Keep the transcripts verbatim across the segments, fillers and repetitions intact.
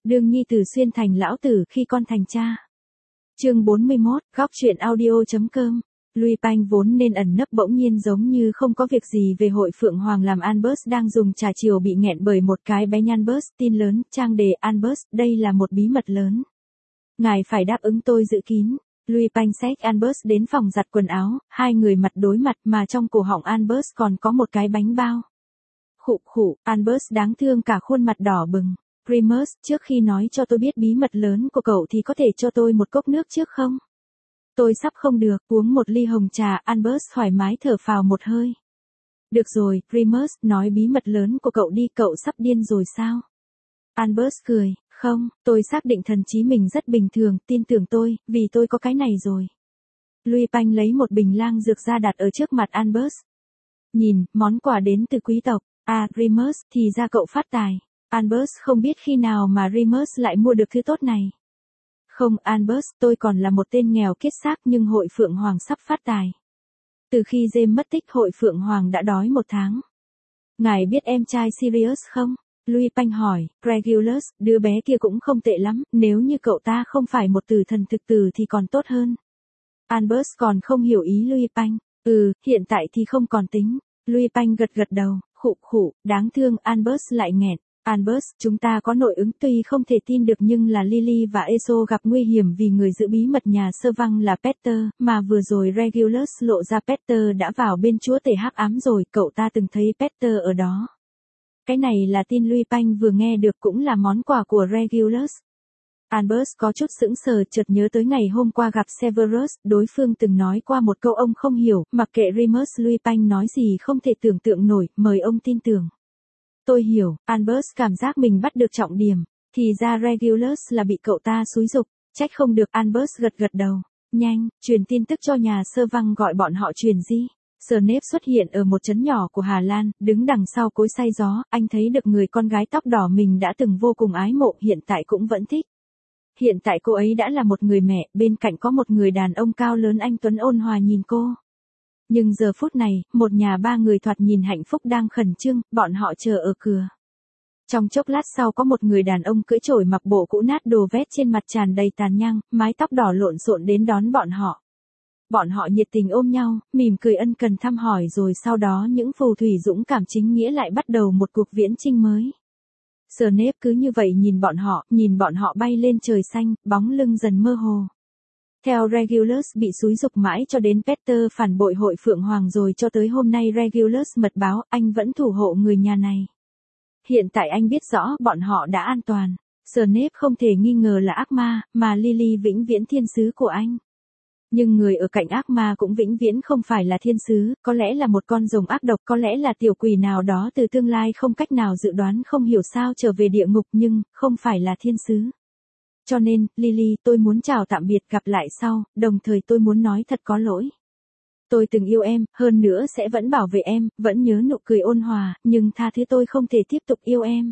Đương nhi tử xuyên thành lão tử khi con thành cha. Chương bốn mươi mốt, góc truyện audio.com. Louis Panh vốn nên ẩn nấp bỗng nhiên giống như không có việc gì về hội Phượng Hoàng làm Albert đang dùng trà chiều bị nghẹn bởi một cái bé nhăn Albert, tin lớn, trang đề Albert, đây là một bí mật lớn. Ngài phải đáp ứng tôi giữ kín. Louis Panh xách Albert đến phòng giặt quần áo, hai người mặt đối mặt mà trong cổ họng Albert còn có một cái bánh bao. Khụ khụ, Albert đáng thương cả khuôn mặt đỏ bừng. Primus, trước khi nói cho tôi biết bí mật lớn của cậu thì có thể cho tôi một cốc nước trước không? Tôi sắp không được, uống một ly hồng trà, Albert thoải mái thở phào một hơi. Được rồi, Primus, nói bí mật lớn của cậu đi, cậu sắp điên rồi sao? Albert cười, không, tôi xác định thần trí mình rất bình thường, tin tưởng tôi, vì tôi có cái này rồi. Louis Panh lấy một bình lang dược ra đặt ở trước mặt Albert. Nhìn, món quà đến từ quý tộc, à, Primus, thì ra cậu phát tài. Albert không biết khi nào mà Remus lại mua được thứ tốt này. Không, Albert, tôi còn là một tên nghèo kiết xác nhưng hội Phượng Hoàng sắp phát tài. Từ khi James mất tích hội Phượng Hoàng đã đói một tháng. Ngài biết em trai Sirius không? Louis Panh hỏi, Regulus, đứa bé kia cũng không tệ lắm, nếu như cậu ta không phải một tử thần thực tử thì còn tốt hơn. Albert còn không hiểu ý Louis Panh. Ừ, hiện tại thì không còn tính. Louis Panh gật gật đầu, khụ khụ, đáng thương, Albert lại nghẹn. Albert, chúng ta có nội ứng tuy không thể tin được nhưng là Lily và Eso gặp nguy hiểm vì người giữ bí mật nhà sơ văng là Peter, mà vừa rồi Regulus lộ ra Peter đã vào bên chúa tể hắc ám rồi, cậu ta từng thấy Peter ở đó. Cái này là tin Louis Panh vừa nghe được cũng là món quà của Regulus. Albert có chút sững sờ chợt nhớ tới ngày hôm qua gặp Severus, đối phương từng nói qua một câu ông không hiểu, mặc kệ Remus Louis Panh nói gì không thể tưởng tượng nổi, mời ông tin tưởng. Tôi hiểu, Albert cảm giác mình bắt được trọng điểm, thì ra Regulus là bị cậu ta xúi giục, trách không được. Albert gật gật đầu, nhanh, truyền tin tức cho nhà sơ văng gọi bọn họ truyền di. Snape xuất hiện ở một trấn nhỏ của Hà Lan, đứng đằng sau cối xay gió, anh thấy được người con gái tóc đỏ mình đã từng vô cùng ái mộ hiện tại cũng vẫn thích. Hiện tại cô ấy đã là một người mẹ, bên cạnh có một người đàn ông cao lớn anh tuấn ôn hòa nhìn cô. Nhưng giờ phút này, một nhà ba người thoạt nhìn hạnh phúc đang khẩn trương, bọn họ chờ ở cửa. Trong chốc lát sau có một người đàn ông cưỡi chổi mặc bộ cũ nát đồ vét trên mặt tràn đầy tàn nhang, mái tóc đỏ lộn xộn đến đón bọn họ. Bọn họ nhiệt tình ôm nhau, mỉm cười ân cần thăm hỏi rồi sau đó những phù thủy dũng cảm chính nghĩa lại bắt đầu một cuộc viễn chinh mới. Snape cứ như vậy nhìn bọn họ, nhìn bọn họ bay lên trời xanh, bóng lưng dần mơ hồ. Theo Regulus bị xúi giục mãi cho đến Peter phản bội hội Phượng Hoàng rồi cho tới hôm nay Regulus mật báo anh vẫn thủ hộ người nhà này. Hiện tại anh biết rõ bọn họ đã an toàn. Snape không thể nghi ngờ là ác ma, mà Lily vĩnh viễn thiên sứ của anh. Nhưng người ở cạnh ác ma cũng vĩnh viễn không phải là thiên sứ, có lẽ là một con rồng ác độc, có lẽ là tiểu quỷ nào đó từ tương lai không cách nào dự đoán không hiểu sao trở về địa ngục nhưng không phải là thiên sứ. Cho nên, Lily, tôi muốn chào tạm biệt gặp lại sau, đồng thời tôi muốn nói thật có lỗi. Tôi từng yêu em, hơn nữa sẽ vẫn bảo vệ em, vẫn nhớ nụ cười ôn hòa, nhưng tha thứ tôi không thể tiếp tục yêu em.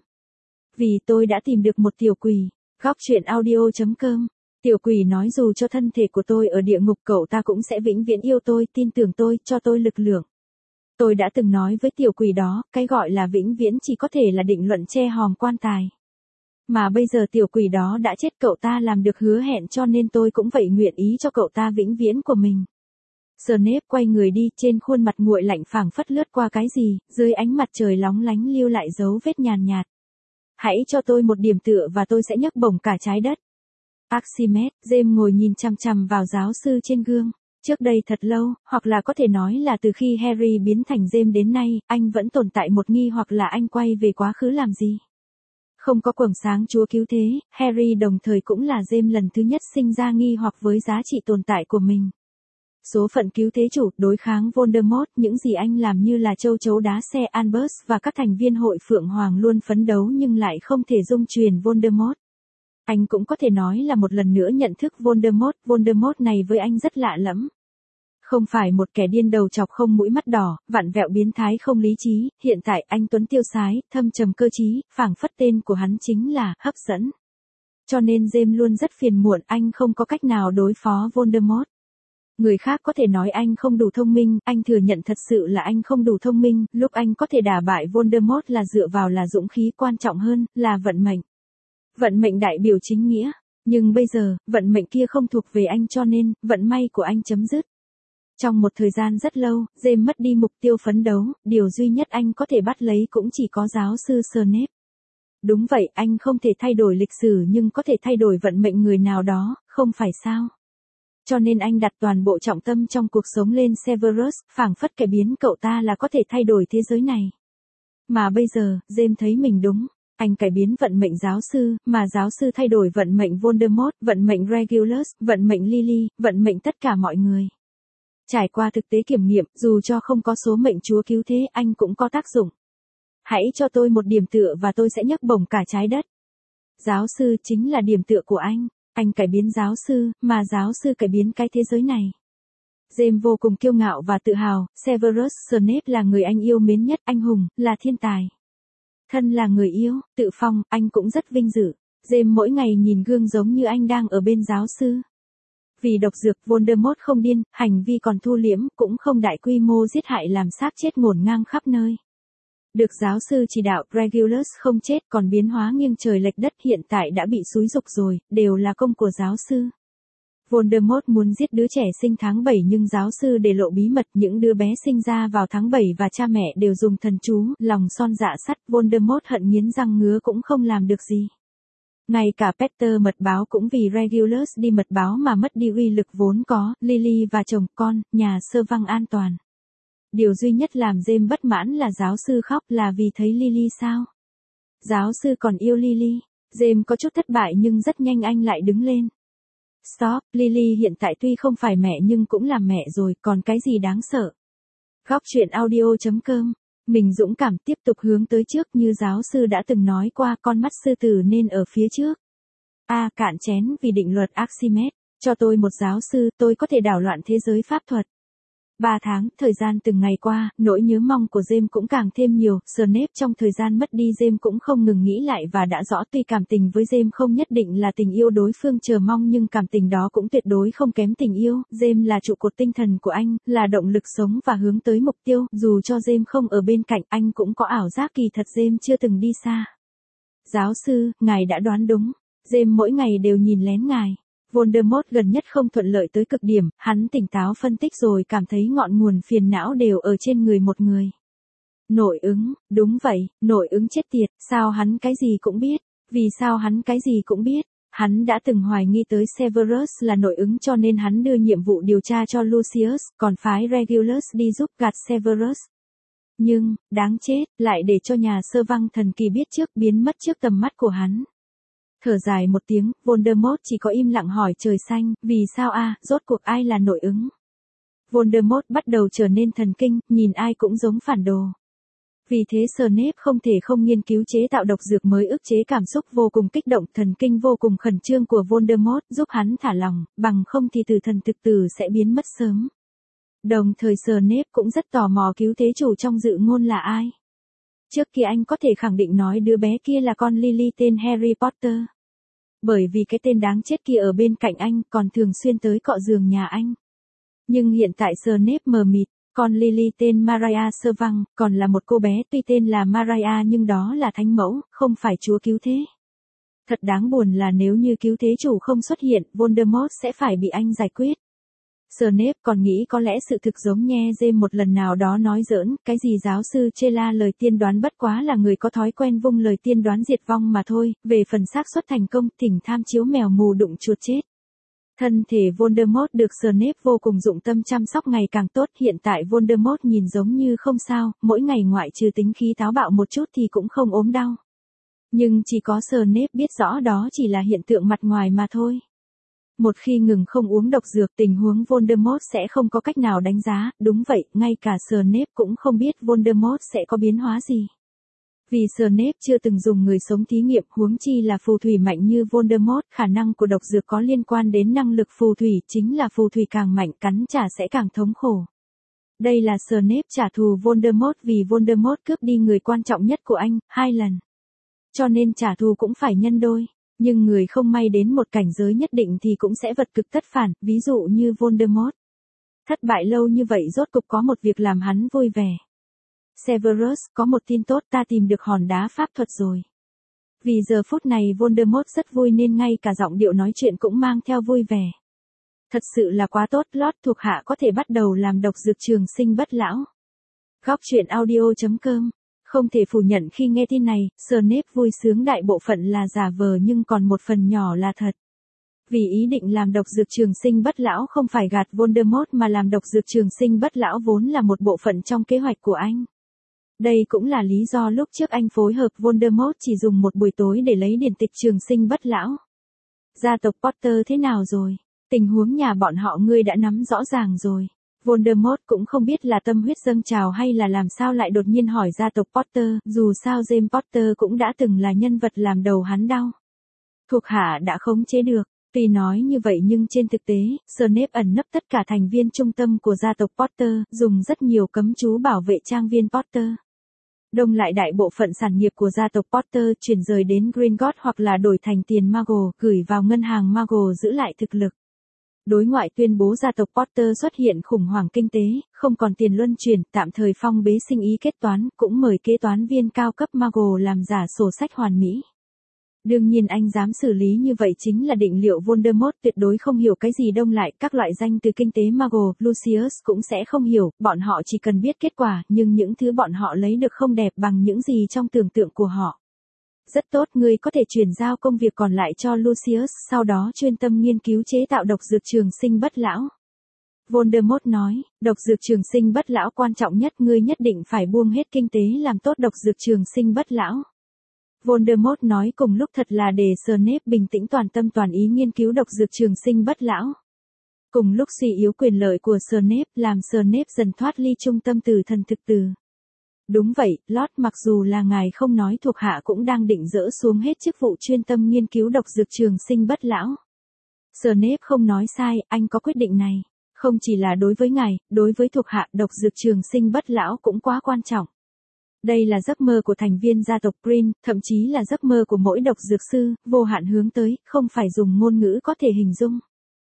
Vì tôi đã tìm được một tiểu quỷ. Góc truyện audio.com. Tiểu quỷ nói dù cho thân thể của tôi ở địa ngục cậu ta cũng sẽ vĩnh viễn yêu tôi, tin tưởng tôi, cho tôi lực lượng. Tôi đã từng nói với tiểu quỷ đó, cái gọi là vĩnh viễn chỉ có thể là định luận che hòm quan tài. Mà bây giờ tiểu quỷ đó đã chết, cậu ta làm được hứa hẹn cho nên tôi cũng vậy nguyện ý cho cậu ta vĩnh viễn của mình. Snape quay người đi, trên khuôn mặt nguội lạnh phảng phất lướt qua cái gì, dưới ánh mặt trời lóng lánh lưu lại dấu vết nhàn nhạt. Hãy cho tôi một điểm tựa và tôi sẽ nhấc bổng cả trái đất. Archimedes, James ngồi nhìn chằm chằm vào giáo sư trên gương. Trước đây thật lâu, hoặc là có thể nói là từ khi Harry biến thành James đến nay, anh vẫn tồn tại một nghi hoặc là anh quay về quá khứ làm gì. Không có quầng sáng Chúa cứu thế, Harry đồng thời cũng là James lần thứ nhất sinh ra nghi hoặc với giá trị tồn tại của mình. Số phận cứu thế chủ, đối kháng Voldemort, những gì anh làm như là châu chấu đá xe. Albus và các thành viên hội Phượng Hoàng luôn phấn đấu nhưng lại không thể dung truyền Voldemort. Anh cũng có thể nói là một lần nữa nhận thức Voldemort, Voldemort này với anh rất lạ lẫm. Không phải một kẻ điên đầu chọc không mũi mắt đỏ, vặn vẹo biến thái không lý trí, hiện tại anh tuấn tiêu sái, thâm trầm cơ trí, phảng phất tên của hắn chính là hấp dẫn. Cho nên James luôn rất phiền muộn, anh không có cách nào đối phó Voldemort. Người khác có thể nói anh không đủ thông minh, anh thừa nhận thật sự là anh không đủ thông minh, lúc anh có thể đả bại Voldemort là dựa vào là dũng khí, quan trọng hơn là vận mệnh. Vận mệnh đại biểu chính nghĩa. Nhưng bây giờ, vận mệnh kia không thuộc về anh cho nên, vận may của anh chấm dứt. Trong một thời gian rất lâu, James mất đi mục tiêu phấn đấu, điều duy nhất anh có thể bắt lấy cũng chỉ có giáo sư Snape. Đúng vậy, anh không thể thay đổi lịch sử nhưng có thể thay đổi vận mệnh người nào đó, không phải sao? Cho nên anh đặt toàn bộ trọng tâm trong cuộc sống lên Severus, phảng phất cải biến cậu ta là có thể thay đổi thế giới này. Mà bây giờ, James thấy mình đúng. Anh cải biến vận mệnh giáo sư, mà giáo sư thay đổi vận mệnh Voldemort, vận mệnh Regulus, vận mệnh Lily, vận mệnh tất cả mọi người. Trải qua thực tế kiểm nghiệm, dù cho không có số mệnh chúa cứu thế, anh cũng có tác dụng. Hãy cho tôi một điểm tựa và tôi sẽ nhấc bổng cả trái đất. Giáo sư chính là điểm tựa của anh. Anh cải biến giáo sư, mà giáo sư cải biến cái thế giới này. James vô cùng kiêu ngạo và tự hào, Severus Snape là người anh yêu mến nhất, anh hùng, là thiên tài. Thân là người yêu, tự phong, anh cũng rất vinh dự. James mỗi ngày nhìn gương giống như anh đang ở bên giáo sư. Vì độc dược, Voldemort không điên, hành vi còn thu liễm, cũng không đại quy mô giết hại làm xác chết ngổn ngang khắp nơi. Được giáo sư chỉ đạo, Regulus không chết còn biến hóa nghiêng trời lệch đất hiện tại đã bị xúi dục rồi, đều là công của giáo sư. Voldemort muốn giết đứa trẻ sinh tháng bảy nhưng giáo sư để lộ bí mật những đứa bé sinh ra vào tháng bảy và cha mẹ đều dùng thần chú, lòng son dạ sắt, Voldemort hận nghiến răng ngứa cũng không làm được gì. Ngay cả Peter mật báo cũng vì Regulus đi mật báo mà mất đi uy lực vốn có, Lily và chồng con, nhà sơ văng an toàn. Điều duy nhất làm James bất mãn là giáo sư khóc là vì thấy Lily sao? Giáo sư còn yêu Lily. James có chút thất bại nhưng rất nhanh anh lại đứng lên. Stop, Lily hiện tại tuy không phải mẹ nhưng cũng là mẹ rồi, còn cái gì đáng sợ? Góc truyện audio chấm com. Mình dũng cảm tiếp tục hướng tới trước như giáo sư đã từng nói qua, con mắt sư tử nên ở phía trước. A à, cạn chén vì định luật Archimedes. Cho tôi một giáo sư, tôi có thể đảo loạn thế giới pháp thuật. Ba tháng, thời gian từng ngày qua, nỗi nhớ mong của James cũng càng thêm nhiều, Snape trong thời gian mất đi James cũng không ngừng nghĩ lại và đã rõ tuy cảm tình với James không nhất định là tình yêu đối phương chờ mong nhưng cảm tình đó cũng tuyệt đối không kém tình yêu, James là trụ cột tinh thần của anh, là động lực sống và hướng tới mục tiêu, dù cho James không ở bên cạnh anh cũng có ảo giác kỳ thật James chưa từng đi xa. Giáo sư, ngài đã đoán đúng, James mỗi ngày đều nhìn lén ngài. Voldemort gần nhất không thuận lợi tới cực điểm, hắn tỉnh táo phân tích rồi cảm thấy ngọn nguồn phiền não đều ở trên người một người. Nội ứng, đúng vậy, nội ứng chết tiệt, sao hắn cái gì cũng biết, vì sao hắn cái gì cũng biết, hắn đã từng hoài nghi tới Severus là nội ứng cho nên hắn đưa nhiệm vụ điều tra cho Lucius, còn phái Regulus đi giúp gạt Severus. Nhưng, đáng chết, lại để cho nhà sơ văng thần kỳ biết trước biến mất trước tầm mắt của hắn. Thở dài một tiếng, Voldemort chỉ có im lặng hỏi trời xanh, vì sao a, à, rốt cuộc ai là nội ứng? Voldemort bắt đầu trở nên thần kinh, nhìn ai cũng giống phản đồ. Vì thế Snape không thể không nghiên cứu chế tạo độc dược mới ức chế cảm xúc vô cùng kích động, thần kinh vô cùng khẩn trương của Voldemort, giúp hắn thả lòng, bằng không thì tử thần thực tử sẽ biến mất sớm. Đồng thời Snape cũng rất tò mò cứu thế chủ trong dự ngôn là ai. Trước kia anh có thể khẳng định nói đứa bé kia là con Lily tên Harry Potter. Bởi vì cái tên đáng chết kia ở bên cạnh anh còn thường xuyên tới cọ giường nhà anh. Nhưng hiện tại Snape mờ mịt, con Lily tên Mariah Servang, còn là một cô bé tuy tên là Mariah nhưng đó là thánh mẫu, không phải chúa cứu thế. Thật đáng buồn là nếu như cứu thế chủ không xuất hiện, Voldemort sẽ phải bị anh giải quyết. Snape còn nghĩ có lẽ sự thực giống nhe James một lần nào đó nói giỡn, cái gì giáo sư Chela lời tiên đoán bất quá là người có thói quen vung lời tiên đoán diệt vong mà thôi, về phần xác suất thành công, thỉnh tham chiếu mèo mù đụng chuột chết. Thân thể Voldemort được Snape vô cùng dụng tâm chăm sóc ngày càng tốt, hiện tại Voldemort nhìn giống như không sao, mỗi ngày ngoại trừ tính khí táo bạo một chút thì cũng không ốm đau. Nhưng chỉ có Snape biết rõ đó chỉ là hiện tượng mặt ngoài mà thôi. Một khi ngừng không uống độc dược tình huống Voldemort sẽ không có cách nào đánh giá, đúng vậy, ngay cả Snape cũng không biết Voldemort sẽ có biến hóa gì. Vì Snape chưa từng dùng người sống thí nghiệm huống chi là phù thủy mạnh như Voldemort, khả năng của độc dược có liên quan đến năng lực phù thủy, chính là phù thủy càng mạnh cắn trả sẽ càng thống khổ. Đây là Snape trả thù Voldemort vì Voldemort cướp đi người quan trọng nhất của anh, hai lần. Cho nên trả thù cũng phải nhân đôi. Nhưng người không may đến một cảnh giới nhất định thì cũng sẽ vật cực tất phản, ví dụ như Voldemort. Thất bại lâu như vậy rốt cục có một việc làm hắn vui vẻ. Severus, có một tin tốt, ta tìm được hòn đá pháp thuật rồi. Vì giờ phút này Voldemort rất vui nên ngay cả giọng điệu nói chuyện cũng mang theo vui vẻ. Thật sự là quá tốt, Lord thuộc hạ có thể bắt đầu làm độc dược trường sinh bất lão. Góc truyện audio chấm com. Không thể phủ nhận khi nghe tin này, Snape vui sướng đại bộ phận là giả vờ nhưng còn một phần nhỏ là thật. Vì ý định làm độc dược trường sinh bất lão không phải gạt Voldemort mà làm độc dược trường sinh bất lão vốn là một bộ phận trong kế hoạch của anh. Đây cũng là lý do lúc trước anh phối hợp Voldemort chỉ dùng một buổi tối để lấy điển tịch trường sinh bất lão. Gia tộc Potter thế nào rồi? Tình huống nhà bọn họ ngươi đã nắm rõ ràng rồi. Voldemort cũng không biết là tâm huyết dâng trào hay là làm sao lại đột nhiên hỏi gia tộc Potter, dù sao James Potter cũng đã từng là nhân vật làm đầu hắn đau. Thuộc hạ đã khống chế được. Tuy nói như vậy nhưng trên thực tế, Snape ẩn nấp tất cả thành viên trung tâm của gia tộc Potter, dùng rất nhiều cấm chú bảo vệ trang viên Potter. Đông lại đại bộ phận sản nghiệp của gia tộc Potter chuyển rời đến Gringotts hoặc là đổi thành tiền Muggle, gửi vào ngân hàng Muggle giữ lại thực lực. Đối ngoại tuyên bố gia tộc Potter xuất hiện khủng hoảng kinh tế, không còn tiền luân chuyển, tạm thời phong bế sinh ý kết toán, cũng mời kế toán viên cao cấp Muggle làm giả sổ sách hoàn mỹ. Đương nhiên anh dám xử lý như vậy chính là định liệu Voldemort tuyệt đối không hiểu cái gì đông lại, các loại danh từ kinh tế Muggle, Lucius cũng sẽ không hiểu, bọn họ chỉ cần biết kết quả, nhưng những thứ bọn họ lấy được không đẹp bằng những gì trong tưởng tượng của họ. Rất tốt, ngươi có thể chuyển giao công việc còn lại cho Lucius, sau đó chuyên tâm nghiên cứu chế tạo độc dược trường sinh bất lão. Voldemort nói, độc dược trường sinh bất lão quan trọng nhất, ngươi nhất định phải buông hết kinh tế làm tốt độc dược trường sinh bất lão. Voldemort nói cùng lúc thật là để Snape bình tĩnh toàn tâm toàn ý nghiên cứu độc dược trường sinh bất lão. Cùng lúc suy yếu quyền lợi của Snape làm Snape dần thoát ly trung tâm từ thần thực từ. Đúng vậy, Lord, mặc dù là ngài không nói thuộc hạ cũng đang định dỡ xuống hết chức vụ chuyên tâm nghiên cứu độc dược trường sinh bất lão. Snape không nói sai, anh có quyết định này. Không chỉ là đối với ngài, đối với thuộc hạ độc dược trường sinh bất lão cũng quá quan trọng. Đây là giấc mơ của thành viên gia tộc Green, thậm chí là giấc mơ của mỗi độc dược sư, vô hạn hướng tới, không phải dùng ngôn ngữ có thể hình dung.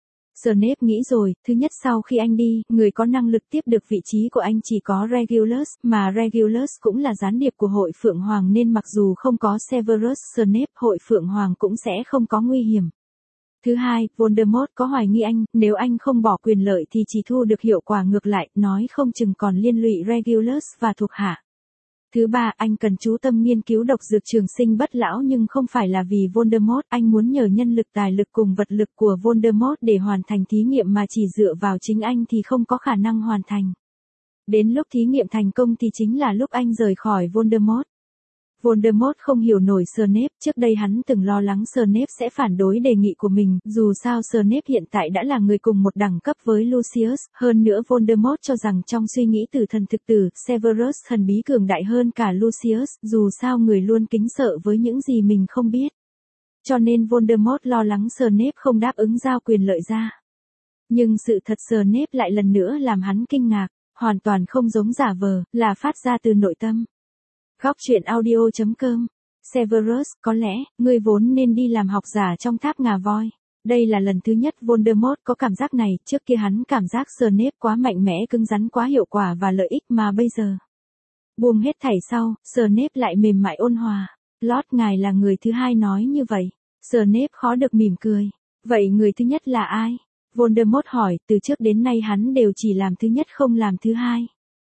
Snape nghĩ rồi, thứ nhất sau khi anh đi, người có năng lực tiếp được vị trí của anh chỉ có Regulus, mà Regulus cũng là gián điệp của hội Phượng Hoàng nên mặc dù không có Severus Snape, hội Phượng Hoàng cũng sẽ không có nguy hiểm. Thứ hai, Voldemort có hoài nghi anh, nếu anh không bỏ quyền lợi thì chỉ thu được hiệu quả ngược lại, nói không chừng còn liên lụy Regulus và thuộc hạ. Thứ ba, anh cần chú tâm nghiên cứu độc dược trường sinh bất lão nhưng không phải là vì Voldemort, anh muốn nhờ nhân lực tài lực cùng vật lực của Voldemort để hoàn thành thí nghiệm mà chỉ dựa vào chính anh thì không có khả năng hoàn thành. Đến lúc thí nghiệm thành công thì chính là lúc anh rời khỏi Voldemort. Voldemort không hiểu nổi Snape, trước đây hắn từng lo lắng Snape sẽ phản đối đề nghị của mình, dù sao Snape hiện tại đã là người cùng một đẳng cấp với Lucius, hơn nữa Voldemort cho rằng trong suy nghĩ tử thần thực tử, Severus thần bí cường đại hơn cả Lucius, dù sao người luôn kính sợ với những gì mình không biết. Cho nên Voldemort lo lắng Snape không đáp ứng giao quyền lợi ra. Nhưng sự thật Snape lại lần nữa làm hắn kinh ngạc, hoàn toàn không giống giả vờ, là phát ra từ nội tâm. Góc truyện audio chấm com. Severus, có lẽ, ngươi vốn nên đi làm học giả trong tháp ngà voi. Đây là lần thứ nhất Voldemort có cảm giác này, trước kia hắn cảm giác Snape quá mạnh mẽ cứng rắn quá hiệu quả và lợi ích mà bây giờ. Buông hết thảy sau, Snape lại mềm mại ôn hòa. Lord, ngài là người thứ hai nói như vậy. Snape khó được mỉm cười. Vậy người thứ nhất là ai? Voldemort hỏi, từ trước đến nay hắn đều chỉ làm thứ nhất không làm thứ hai.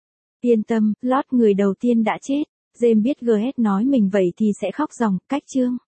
Yên tâm, Lord, người đầu tiên đã chết. James biết Ghét nói mình vậy thì sẽ khóc ròng, cách chương.